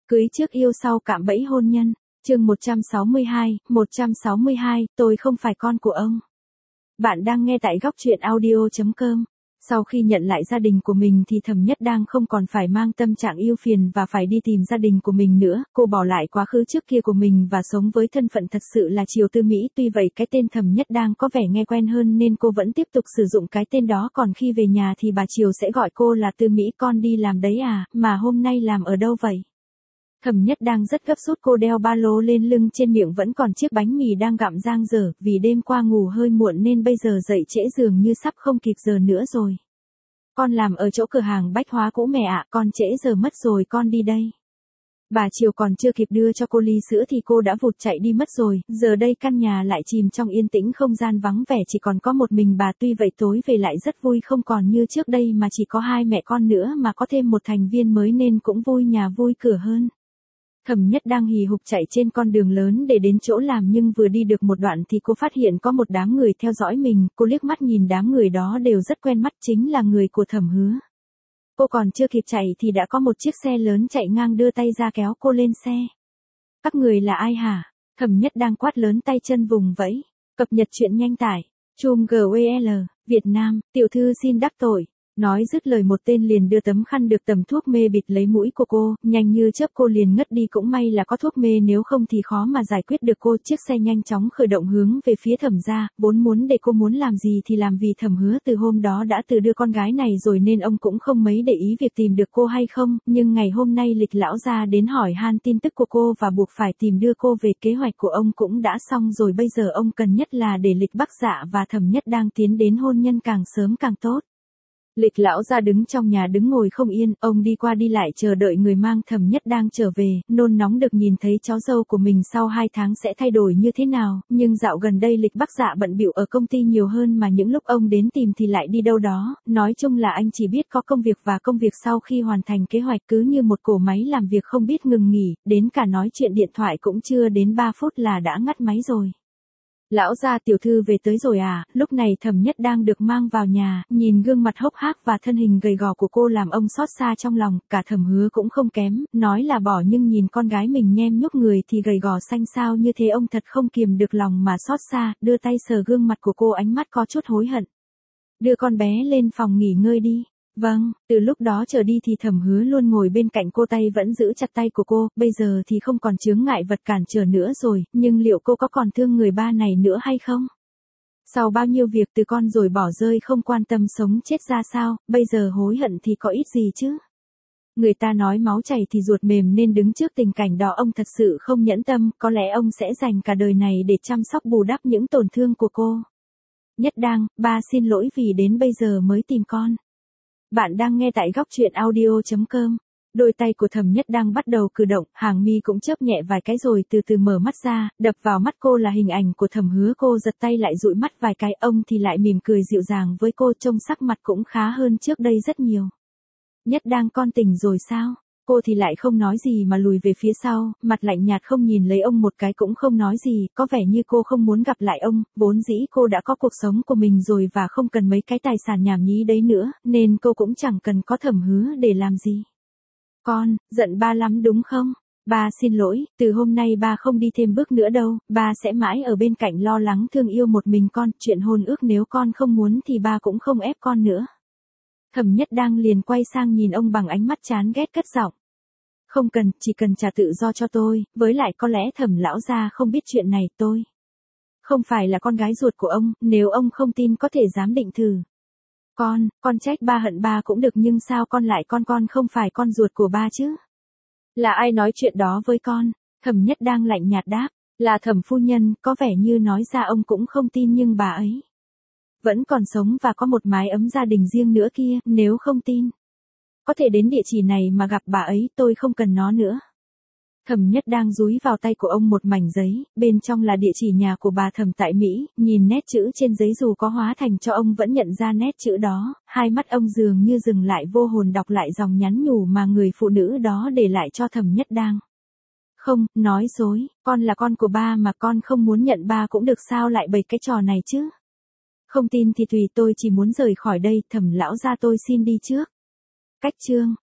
Cưới trước yêu sau cạm bẫy hôn nhân. Chương 162, tôi không phải con của ông. Bạn đang nghe tại góc truyện audio.com. Sau khi nhận lại gia đình của mình thì Thẩm Nhất Đang không còn phải mang tâm trạng ưu phiền và phải đi tìm gia đình của mình nữa, cô bỏ lại quá khứ trước kia của mình và sống với thân phận thật sự là Triều Tư Mỹ. Tuy vậy cái tên Thẩm Nhất Đang có vẻ nghe quen hơn nên cô vẫn tiếp tục sử dụng cái tên đó, còn khi về nhà thì bà Triều sẽ gọi cô là Tư Mỹ. Con đi làm đấy à, mà hôm nay làm ở đâu vậy? Thẩm Nhất Đang rất gấp rút, cô đeo ba lô lên lưng, trên miệng vẫn còn chiếc bánh mì đang gặm dang dở, vì đêm qua ngủ hơi muộn nên bây giờ dậy trễ dường như sắp không kịp giờ nữa rồi. Con làm ở chỗ cửa hàng bách hóa cũ mẹ ạ, con trễ giờ mất rồi, con đi đây. Bà Triều còn chưa kịp đưa cho cô ly sữa thì cô đã vụt chạy đi mất rồi, giờ đây căn nhà lại chìm trong yên tĩnh, không gian vắng vẻ, chỉ còn có một mình bà. Tuy vậy tối về lại rất vui, không còn như trước đây mà chỉ có hai mẹ con nữa mà có thêm một thành viên mới nên cũng vui nhà vui cửa hơn. Thẩm Nhất Đang hì hục chạy trên con đường lớn để đến chỗ làm, nhưng vừa đi được một đoạn thì cô phát hiện có một đám người theo dõi mình. Cô liếc mắt nhìn đám người đó đều rất quen mắt, chính là người của Thẩm Hứa. Cô còn chưa kịp chạy thì đã có một chiếc xe lớn chạy ngang, đưa tay ra kéo cô lên xe. Các người là ai hả? Thẩm Nhất Đang quát lớn, tay chân vùng vẫy. Cập nhật truyện nhanh tải. Chum GWL, Việt Nam, tiểu thư xin đắc tội. Nói dứt lời một tên liền đưa tấm khăn được tầm thuốc mê bịt lấy mũi của cô, nhanh như chớp cô liền ngất đi, cũng may là có thuốc mê, nếu không thì khó mà giải quyết được cô. Chiếc xe nhanh chóng khởi động hướng về phía Thẩm gia, vốn muốn để cô muốn làm gì thì làm, vì Thẩm Hứa từ hôm đó đã từ đưa con gái này rồi nên ông cũng không mấy để ý việc tìm được cô hay không, nhưng ngày hôm nay Lịch lão gia đến hỏi han tin tức của cô và buộc phải tìm đưa cô về. Kế hoạch của ông cũng đã xong rồi, bây giờ ông cần nhất là để Lịch Bắc Dạ và Thẩm Nhất Đang tiến đến hôn nhân càng sớm càng tốt. Lịch lão gia đứng trong nhà đứng ngồi không yên, ông đi qua đi lại chờ đợi người mang Thẩm Nhất Đang trở về, nôn nóng được nhìn thấy cháu dâu của mình sau 2 tháng sẽ thay đổi như thế nào, nhưng dạo gần đây Lịch Bắc Dạ bận bịu ở công ty nhiều hơn, mà những lúc ông đến tìm thì lại đi đâu đó. Nói chung là anh chỉ biết có công việc và công việc, sau khi hoàn thành kế hoạch cứ như một cỗ máy làm việc không biết ngừng nghỉ, đến cả nói chuyện điện thoại cũng chưa đến 3 phút là đã ngắt máy rồi. Lão gia, tiểu thư về tới rồi à? Lúc này Thẩm Nhất Đang được mang vào nhà, nhìn gương mặt hốc hác và thân hình gầy gò của cô làm ông xót xa trong lòng. Cả Thẩm Hứa cũng không kém, nói là bỏ nhưng nhìn con gái mình nhem nhuốc người thì gầy gò xanh xao như thế, ông thật không kiềm được lòng mà xót xa, đưa tay sờ gương mặt của cô, ánh mắt có chút hối hận. Đưa con bé lên phòng nghỉ ngơi đi. Vâng, từ lúc đó trở đi thì Thẩm Hứa luôn ngồi bên cạnh cô, tay vẫn giữ chặt tay của cô, bây giờ thì không còn chướng ngại vật cản trở nữa rồi, nhưng liệu cô có còn thương người ba này nữa hay không? Sau bao nhiêu việc từ con rồi bỏ rơi, không quan tâm sống chết ra sao, bây giờ hối hận thì có ích gì chứ? Người ta nói máu chảy thì ruột mềm, nên đứng trước tình cảnh đó ông thật sự không nhẫn tâm, có lẽ ông sẽ dành cả đời này để chăm sóc bù đắp những tổn thương của cô. Nhất Đang, ba xin lỗi vì đến bây giờ mới tìm con. Bạn đang nghe tại góc truyện audio.com. Đôi tay của Thẩm Nhất Đang bắt đầu cử động, hàng mi cũng chớp nhẹ vài cái rồi từ từ mở mắt ra, đập vào mắt cô là hình ảnh của Thẩm Hứa. Cô giật tay lại dụi mắt vài cái, ông thì lại mỉm cười dịu dàng với cô, trông sắc mặt cũng khá hơn trước đây rất nhiều. Nhất Đang, con tỉnh rồi sao? Cô thì lại không nói gì mà lùi về phía sau, mặt lạnh nhạt không nhìn lấy ông một cái cũng không nói gì, có vẻ như cô không muốn gặp lại ông, vốn dĩ cô đã có cuộc sống của mình rồi và không cần mấy cái tài sản nhảm nhí đấy nữa, nên cô cũng chẳng cần có Thẩm Hứa để làm gì. Con, giận ba lắm đúng không? Ba xin lỗi, từ hôm nay ba không đi thêm bước nữa đâu, ba sẽ mãi ở bên cạnh lo lắng thương yêu một mình con, chuyện hôn ước nếu con không muốn thì ba cũng không ép con nữa. Thẩm Nhất Đang liền quay sang nhìn ông bằng ánh mắt chán ghét, cất giọng. Không cần, chỉ cần trả tự do cho tôi, với lại có lẽ Thẩm lão gia không biết chuyện này, tôi không phải là con gái ruột của ông, nếu ông không tin có thể giám định thử. Con trách ba hận ba cũng được, nhưng sao con lại con không phải con ruột của ba chứ? Là ai nói chuyện đó với con? Thẩm Nhất Đang lạnh nhạt đáp, là Thẩm phu nhân. Có vẻ như nói ra ông cũng không tin, nhưng bà ấy vẫn còn sống và có một mái ấm gia đình riêng nữa kia, nếu không tin có thể đến địa chỉ này mà gặp bà ấy, tôi không cần nó nữa. Thẩm Nhất Đang dúi vào tay của ông một mảnh giấy, bên trong là địa chỉ nhà của bà Thẩm tại Mỹ, nhìn nét chữ trên giấy dù có hóa thành cho ông vẫn nhận ra nét chữ đó, hai mắt ông dường như dừng lại, vô hồn đọc lại dòng nhắn nhủ mà người phụ nữ đó để lại cho Thẩm Nhất Đang. Không, nói dối, con là con của ba mà, con không muốn nhận ba cũng được, sao lại bày cái trò này chứ? Không tin thì tùy, tôi chỉ muốn rời khỏi đây, Thẩm lão gia tôi xin đi trước. Cách chương